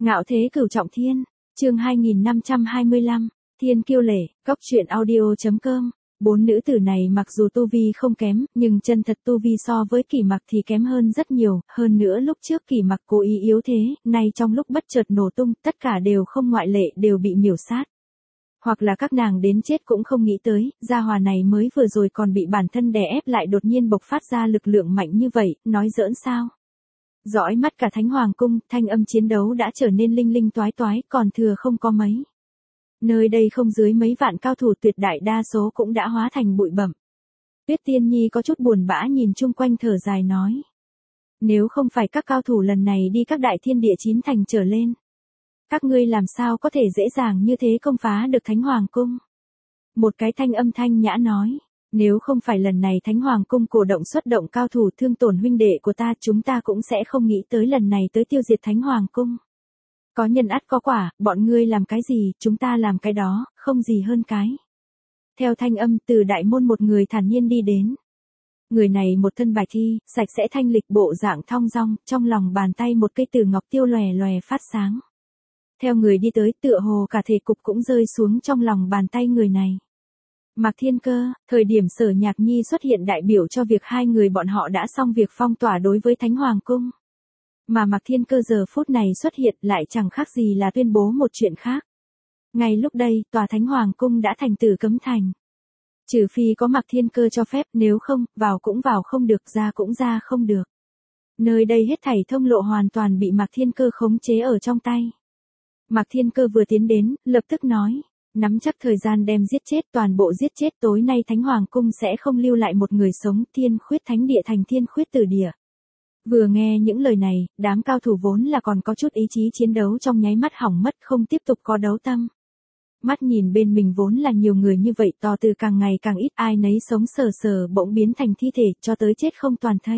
Ngạo thế cửu trọng thiên, chương 2525, Thiên Kiêu Lệ, Cốc truyện audio.com. Bốn nữ tử này mặc dù tu vi không kém, nhưng chân thật tu vi so với Kỳ Mặc thì kém hơn rất nhiều, hơn nữa lúc trước Kỳ Mặc cố ý yếu thế, nay trong lúc bất chợt nổ tung, tất cả đều không ngoại lệ đều bị miểu sát. Hoặc là các nàng đến chết cũng không nghĩ tới, gia hòa này mới vừa rồi còn bị bản thân đè ép lại đột nhiên bộc phát ra lực lượng mạnh như vậy, nói giỡn sao? Dõi mắt cả Thánh Hoàng cung, thanh âm chiến đấu đã trở nên linh linh toái toái, còn thừa không có mấy. Nơi đây không dưới mấy vạn cao thủ, tuyệt đại đa số cũng đã hóa thành bụi bặm. Tuyết Tiên Nhi có chút buồn bã nhìn chung quanh thở dài nói. Nếu không phải các cao thủ lần này đi các đại thiên địa 9 thành trở lên, các ngươi làm sao có thể dễ dàng như thế công phá được Thánh Hoàng cung? Một cái thanh âm thanh nhã nói. Nếu không phải lần này Thánh Hoàng cung cổ động xuất động cao thủ thương tổn huynh đệ của ta, chúng ta cũng sẽ không nghĩ tới lần này tới tiêu diệt Thánh Hoàng cung. Có nhân ắt có quả, bọn ngươi làm cái gì, chúng ta làm cái đó, không gì hơn cái. Theo thanh âm từ đại môn một người thản nhiên đi đến. Người này một thân bạch thi, sạch sẽ thanh lịch, bộ dạng thong dong, trong lòng bàn tay một cây từ ngọc tiêu lòe lòe phát sáng. Theo người đi tới, tựa hồ cả thể cục cũng rơi xuống trong lòng bàn tay người này. Mạc Thiên Cơ, thời điểm Sở Nhạc Nhi xuất hiện đại biểu cho việc hai người bọn họ đã xong việc phong tỏa đối với Thánh Hoàng cung. Mà Mạc Thiên Cơ giờ phút này xuất hiện lại chẳng khác gì là tuyên bố một chuyện khác. Ngay lúc đây, tòa Thánh Hoàng cung đã thành tử cấm thành. Trừ phi có Mạc Thiên Cơ cho phép, nếu không, vào cũng vào không được, ra cũng ra không được. Nơi đây hết thảy thông lộ hoàn toàn bị Mạc Thiên Cơ khống chế ở trong tay. Mạc Thiên Cơ vừa tiến đến, lập tức nói. Nắm chắc thời gian đem giết chết, toàn bộ giết chết, tối nay Thánh Hoàng cung sẽ không lưu lại một người sống, Thiên Khuyết Thánh địa thành Thiên Khuyết Tử địa. Vừa nghe những lời này, đám cao thủ vốn là còn có chút ý chí chiến đấu trong nháy mắt hỏng mất, không tiếp tục có đấu tâm. Mắt nhìn bên mình vốn là nhiều người như vậy, to từ càng ngày càng ít, ai nấy sống sờ sờ bỗng biến thành thi thể, cho tới chết không toàn thây.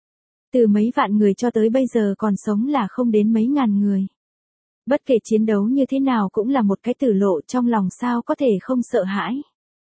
Từ mấy vạn người cho tới bây giờ còn sống là không đến mấy ngàn người. Bất kể chiến đấu như thế nào cũng là một cái tử lộ, trong lòng sao có thể không sợ hãi.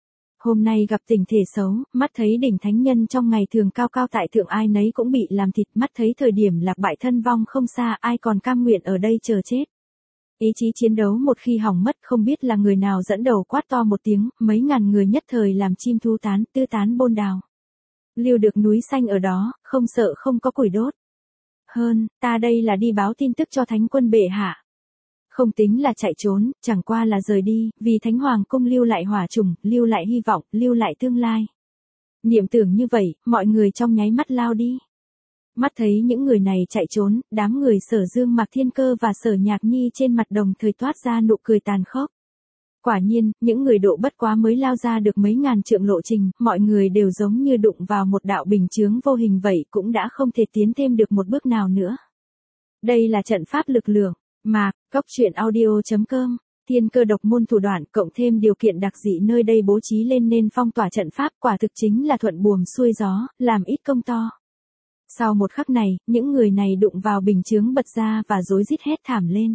Hôm nay gặp tình thể xấu, mắt thấy đỉnh thánh nhân trong ngày thường cao cao tại thượng, ai nấy cũng bị làm thịt, mắt thấy thời điểm lạc bại thân vong không xa, ai còn cam nguyện ở đây chờ chết. Ý chí chiến đấu một khi hỏng mất, không biết là người nào dẫn đầu quát to một tiếng, mấy ngàn người nhất thời làm chim thu tán, tư tán bôn đào. Lưu được núi xanh ở đó, không sợ không có củi đốt. Hơn, ta đây là đi báo tin tức cho Thánh quân bệ hạ. Không tính là chạy trốn, chẳng qua là rời đi, vì Thánh Hoàng cung lưu lại hỏa trùng, lưu lại hy vọng, lưu lại tương lai. Niệm tưởng như vậy, mọi người trong nháy mắt lao đi. Mắt thấy những người này chạy trốn, đám người Sở Dương, Mạc Thiên Cơ và Sở Nhạc Nhi trên mặt đồng thời toát ra nụ cười tàn khốc. Quả nhiên, những người độ bất quá mới lao ra được mấy ngàn trượng lộ trình, mọi người đều giống như đụng vào một đạo bình chướng vô hình vậy, cũng đã không thể tiến thêm được một bước nào nữa. Đây là trận pháp lực lượng. Mà, Cốc truyện audio.com, Thiên Cơ độc môn thủ đoạn cộng thêm điều kiện đặc dị nơi đây bố trí lên nên phong tỏa trận pháp, quả thực chính là thuận buồm xuôi gió, làm ít công to. Sau một khắc này, những người này đụng vào bình chướng bật ra và rối rít hét thảm lên.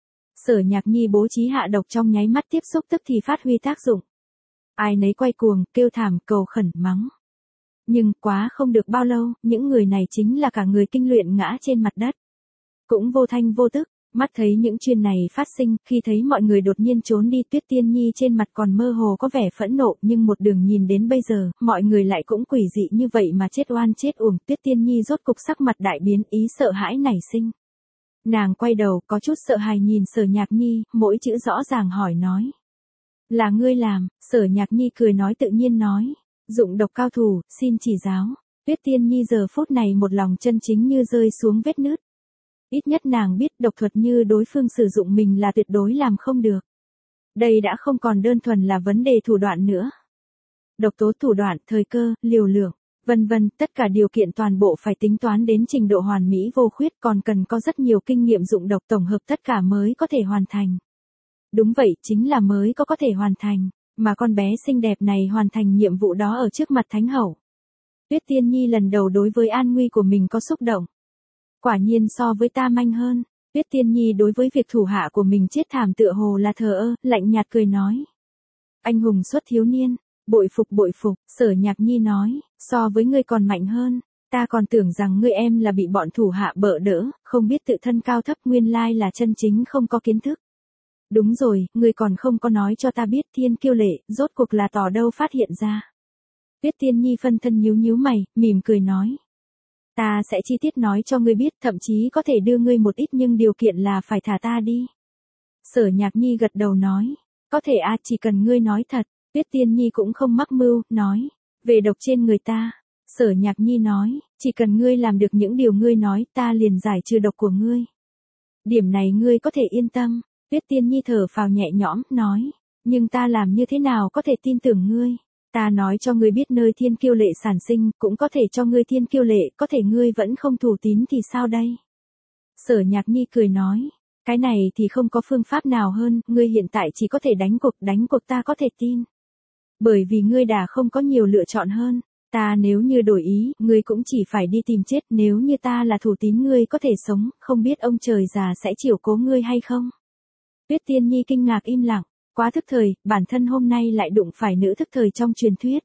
Sở Nhạc Nhi bố trí hạ độc trong nháy mắt tiếp xúc tức thì phát huy tác dụng. Ai nấy quay cuồng, kêu thảm, cầu khẩn, mắng. Nhưng, quá không được bao lâu, những người này chính là cả người kinh luyện ngã trên mặt đất. Cũng vô thanh vô tức. Mắt thấy những chuyện này phát sinh, khi thấy mọi người đột nhiên trốn đi, Tuyết Tiên Nhi trên mặt còn mơ hồ có vẻ phẫn nộ, nhưng một đường nhìn đến bây giờ, mọi người lại cũng quỷ dị như vậy mà chết oan chết uổng. Tuyết Tiên Nhi rốt cục sắc mặt đại biến, ý sợ hãi nảy sinh. Nàng quay đầu, có chút sợ hãi nhìn Sở Nhạc Nhi, mỗi chữ rõ ràng hỏi nói. Là ngươi làm? Sở Nhạc Nhi cười nói tự nhiên nói. Dụng độc cao thủ, xin chỉ giáo. Tuyết Tiên Nhi giờ phút này một lòng chân chính như rơi xuống vết nứt. Ít nhất nàng biết độc thuật như đối phương sử dụng mình là tuyệt đối làm không được. Đây đã không còn đơn thuần là vấn đề thủ đoạn nữa. Độc tố, thủ đoạn, thời cơ, liều lượng, vân vân, tất cả điều kiện toàn bộ phải tính toán đến trình độ hoàn mỹ vô khuyết, còn cần có rất nhiều kinh nghiệm dụng độc tổng hợp tất cả mới có thể hoàn thành. Đúng vậy, chính là mới có thể hoàn thành, mà con bé xinh đẹp này hoàn thành nhiệm vụ đó ở trước mặt Thánh Hậu. Tuyết Tiên Nhi lần đầu đối với an nguy của mình có xúc động. Quả nhiên so với ta manh hơn. Tuyết Tiên Nhi đối với việc thủ hạ của mình chết thảm tựa hồ là thờ ơ, lạnh nhạt cười nói. Anh hùng xuất thiếu niên, bội phục, Sở Nhạc Nhi nói, so với ngươi còn mạnh hơn, Ta còn tưởng rằng ngươi em là bị bọn thủ hạ bợ đỡ, không biết tự thân cao thấp, nguyên lai là chân chính không có kiến thức. Đúng rồi, ngươi còn không có nói cho ta biết Thiên Kiêu Lệ, rốt cuộc là tỏ đâu phát hiện ra. Tuyết Tiên Nhi phân thân nhíu nhíu mày, mỉm cười nói. Ta sẽ chi tiết nói cho ngươi biết, thậm chí có thể đưa ngươi một ít, nhưng điều kiện là phải thả ta đi. Sở Nhạc Nhi gật đầu nói. Có thể chỉ cần ngươi nói thật. Tuyết Tiên Nhi cũng không mắc mưu, nói. Về độc trên người ta. Sở Nhạc Nhi nói, chỉ cần ngươi làm được những điều ngươi nói, ta liền giải trừ độc của ngươi. Điểm này ngươi có thể yên tâm. Tuyết Tiên Nhi thở phào nhẹ nhõm, nói. Nhưng ta làm như thế nào có thể tin tưởng ngươi? Ta nói cho ngươi biết nơi Thiên Kiêu Lệ sản sinh, cũng có thể cho ngươi Thiên Kiêu Lệ, có thể ngươi vẫn không thủ tín thì sao đây? Sở Nhạc Nhi cười nói. Cái này thì không có phương pháp nào hơn, ngươi hiện tại chỉ có thể đánh cuộc ta có thể tin. Bởi vì ngươi đã không có nhiều lựa chọn hơn. Ta nếu như đổi ý, ngươi cũng chỉ phải đi tìm chết, nếu như ta là thủ tín ngươi có thể sống, không biết ông trời già sẽ chiều cố ngươi hay không? Tuyết Tiên Nhi kinh ngạc im lặng, quá thức thời, bản thân hôm nay lại đụng phải nữ thức thời trong truyền thuyết.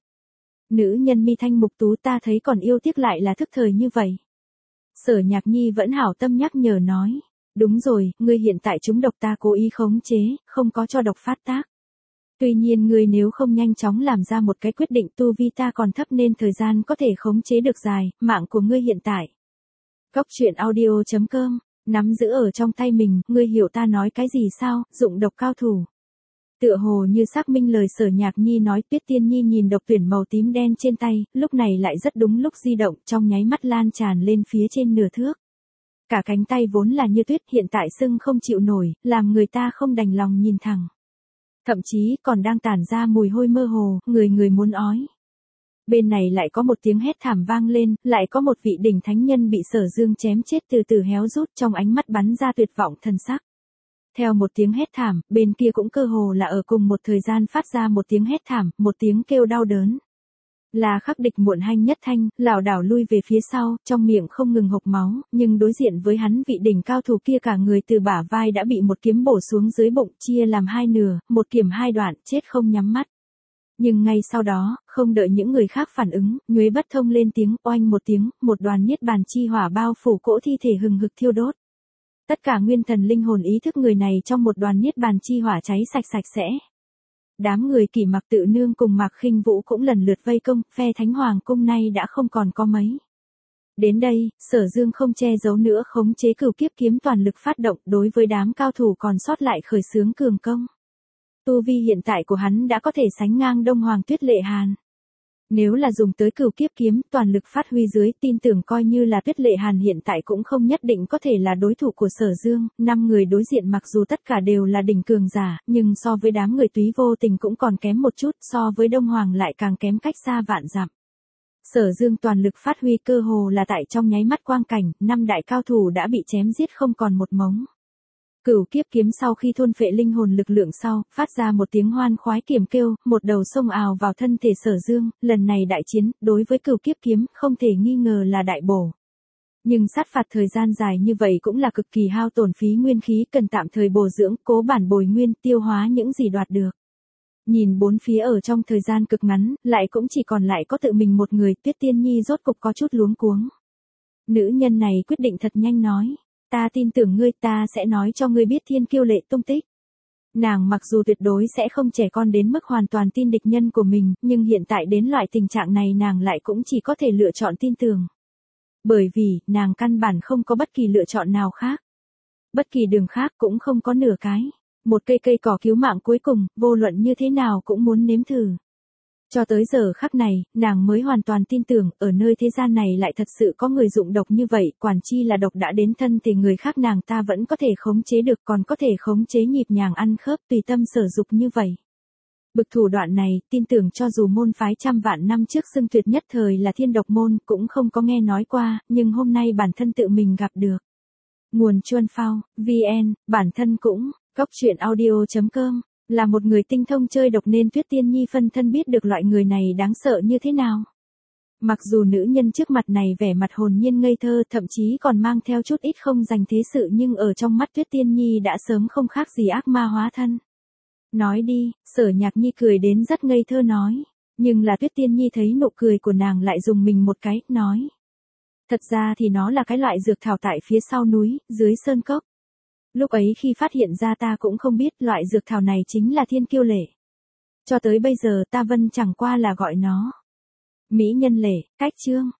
Nữ nhân mi thanh mục tú, ta thấy còn yêu tiếc lại là thức thời như vậy. Sở Nhạc Nhi vẫn hảo tâm nhắc nhở nói, đúng rồi, ngươi hiện tại trúng độc, ta cố ý khống chế, không có cho độc phát tác. Tuy nhiên ngươi nếu không nhanh chóng làm ra một cái quyết định, tu vi ta còn thấp nên thời gian có thể khống chế được dài, mạng của ngươi hiện tại. Góc truyện audio.com, nắm giữ ở trong tay mình, ngươi hiểu ta nói cái gì sao, dụng độc cao thủ. Tựa hồ như xác minh lời Sở Nhạc Nhi nói, Tuyết Tiên Nhi nhìn độc tuyển màu tím đen trên tay, lúc này lại rất đúng lúc di động, trong nháy mắt lan tràn lên phía trên nửa thước. Cả cánh tay vốn là như tuyết hiện tại sưng không chịu nổi, làm người ta không đành lòng nhìn thẳng. Thậm chí còn đang tản ra mùi hôi mơ hồ, người muốn ói. Bên này lại có một tiếng hét thảm vang lên, lại có một vị đỉnh thánh nhân bị Sở Dương chém chết từ từ héo rút, trong ánh mắt bắn ra tuyệt vọng thần sắc. Theo một tiếng hét thảm, bên kia cũng cơ hồ là ở cùng một thời gian phát ra một tiếng hét thảm, một tiếng kêu đau đớn. Là Khắc Địch muộn hanh nhất thanh, lảo đảo lui về phía sau, trong miệng không ngừng hộc máu, nhưng đối diện với hắn vị đỉnh cao thủ kia cả người từ bả vai đã bị một kiếm bổ xuống dưới bụng, chia làm hai nửa, một kiếm hai đoạn, chết không nhắm mắt. Nhưng ngay sau đó, không đợi những người khác phản ứng, Nhuế Bất Thông lên tiếng, oanh một tiếng, một đoàn niết bàn chi hỏa bao phủ cỗ thi thể hừng hực thiêu đốt. Tất cả nguyên thần linh hồn ý thức người này trong một đoàn niết bàn chi hỏa cháy sạch sạch sẽ. Đám người Kỷ Mặc Tự Nương cùng Mạc Khinh Vũ cũng lần lượt vây công, phe Thánh Hoàng cung nay đã không còn có mấy. Đến đây, Sở Dương không che giấu nữa, khống chế Cửu Kiếp kiếm toàn lực phát động, đối với đám cao thủ còn sót lại khởi xướng cường công. Tu vi hiện tại của hắn đã có thể sánh ngang Đông Hoàng Tuyết Lệ Hàn. Nếu là dùng tới Cửu Kiếp kiếm toàn lực phát huy dưới, tin tưởng coi như là Tuyết Lệ Hàn hiện tại cũng không nhất định có thể là đối thủ của Sở Dương. 5 người đối diện mặc dù tất cả đều là đỉnh cường giả, nhưng so với đám người Túy Vô Tình cũng còn kém một chút, so với Đông Hoàng lại càng kém cách xa vạn dặm. Sở Dương toàn lực phát huy cơ hồ là tại trong nháy mắt quang cảnh, 5 đại cao thủ đã bị chém giết không còn một mống. Cửu Kiếp kiếm sau khi thôn phệ linh hồn lực lượng sau, phát ra một tiếng hoan khoái kiềm kêu, một đầu xông ào vào thân thể Sở Dương, lần này đại chiến, đối với Cửu Kiếp kiếm, không thể nghi ngờ là đại bổ. Nhưng sát phạt thời gian dài như vậy cũng là cực kỳ hao tổn phí nguyên khí, cần tạm thời bổ dưỡng, cố bản bồi nguyên, tiêu hóa những gì đoạt được. Nhìn bốn phía ở trong thời gian cực ngắn, lại cũng chỉ còn lại có tự mình một người, Tuyết Tiên Nhi rốt cục có chút luống cuống. Nữ nhân này quyết định thật nhanh nói. Ta tin tưởng ngươi, ta sẽ nói cho ngươi biết Thiên Kiêu Lệ tung tích. Nàng mặc dù tuyệt đối sẽ không trẻ con đến mức hoàn toàn tin địch nhân của mình, nhưng hiện tại đến loại tình trạng này nàng lại cũng chỉ có thể lựa chọn tin tưởng. Bởi vì, nàng căn bản không có bất kỳ lựa chọn nào khác. Bất kỳ đường khác cũng không có nửa cái. Một cây cỏ cứu mạng cuối cùng, vô luận như thế nào cũng muốn nếm thử. Cho tới giờ khắc này, nàng mới hoàn toàn tin tưởng, ở nơi thế gian này lại thật sự có người dụng độc như vậy, quản chi là độc đã đến thân thì người khác nàng ta vẫn có thể khống chế được, còn có thể khống chế nhịp nhàng ăn khớp tùy tâm sở dục như vậy. Bực thủ đoạn này, tin tưởng cho dù môn phái trăm vạn năm trước xưng tuyệt nhất thời là Thiên Độc môn, cũng không có nghe nói qua, nhưng hôm nay bản thân tự mình gặp được. Nguồn Chuan Phao, VN, bản thân cũng, Góc truyện audio.com. Là một người tinh thông chơi độc nên Tuyết Tiên Nhi phân thân biết được loại người này đáng sợ như thế nào. Mặc dù nữ nhân trước mặt này vẻ mặt hồn nhiên ngây thơ, thậm chí còn mang theo chút ít không dành thế sự, nhưng ở trong mắt Tuyết Tiên Nhi đã sớm không khác gì ác ma hóa thân. Nói đi, Sở Nhạc Nhi cười đến rất ngây thơ nói. Nhưng là Tuyết Tiên Nhi thấy nụ cười của nàng lại dùng mình một cái, nói. Thật ra thì nó là cái loại dược thảo tại phía sau núi, dưới sơn cốc. Lúc ấy khi phát hiện ra ta cũng không biết loại dược thảo này chính là thiên kiêu lệ. Cho tới bây giờ ta Vân chẳng qua là gọi nó mỹ nhân lệ, cách chương.